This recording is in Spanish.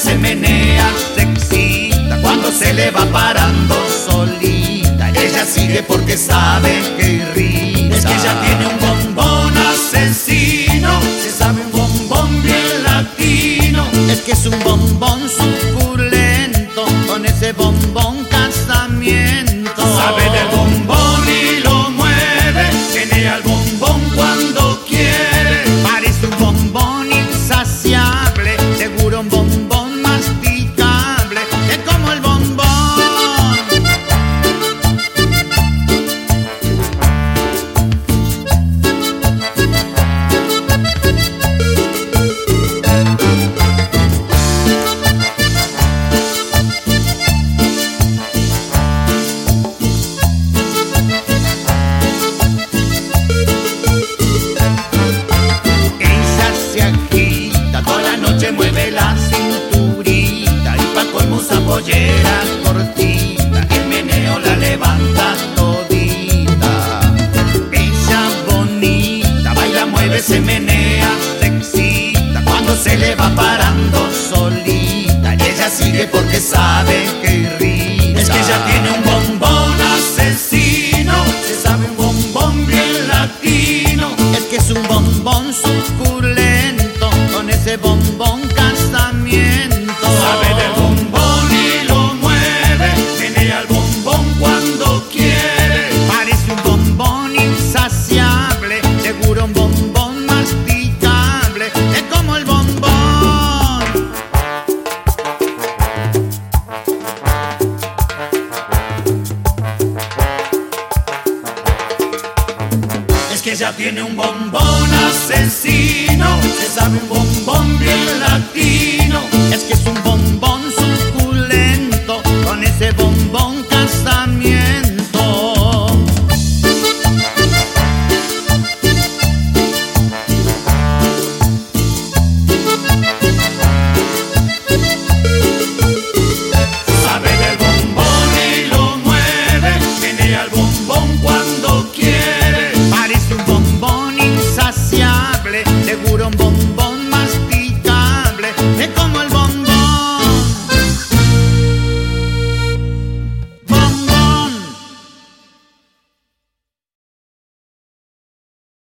se menea, se excita cuando se le va parando solita. Ella sigue porque sabe que irrita. Es que ella tiene un bombón asesino, se sabe un bombón bien latino. Es que es un bombón suculento, con ese bombón casamiento. Sabe del bombón y lo mueve, menea el bombón cuando quiere. Parece un bombón insaciable, seguro un bombón masticable. Es como el bombón. Mueve la cinturita y pa' colmo usa pollera cortita. El meneo la levanta todita. Ella bonita, baila, mueve, se menea, se excita cuando se le va parando solita. Y ella sigue porque sabe que irrita. Es que ella tiene un bombón asesino, se sabe un bombón bien latino. Es que es un bombón suculento, con ese bombón casamiento. Sabe del bombón y lo mueve, menea el bombón cuando quiere. Parece un bombón insaciable, seguro un bombón masticable. Es como el bombón. Es que ella tiene un bombón asesino, se sabe un bombón bien latino. Es que es un bombón suculento, con ese bombón casamiento. Sabe del bombón y lo mueve, menea el bombón cuando quiere. Parece un bombón insaciable, seguro un bombón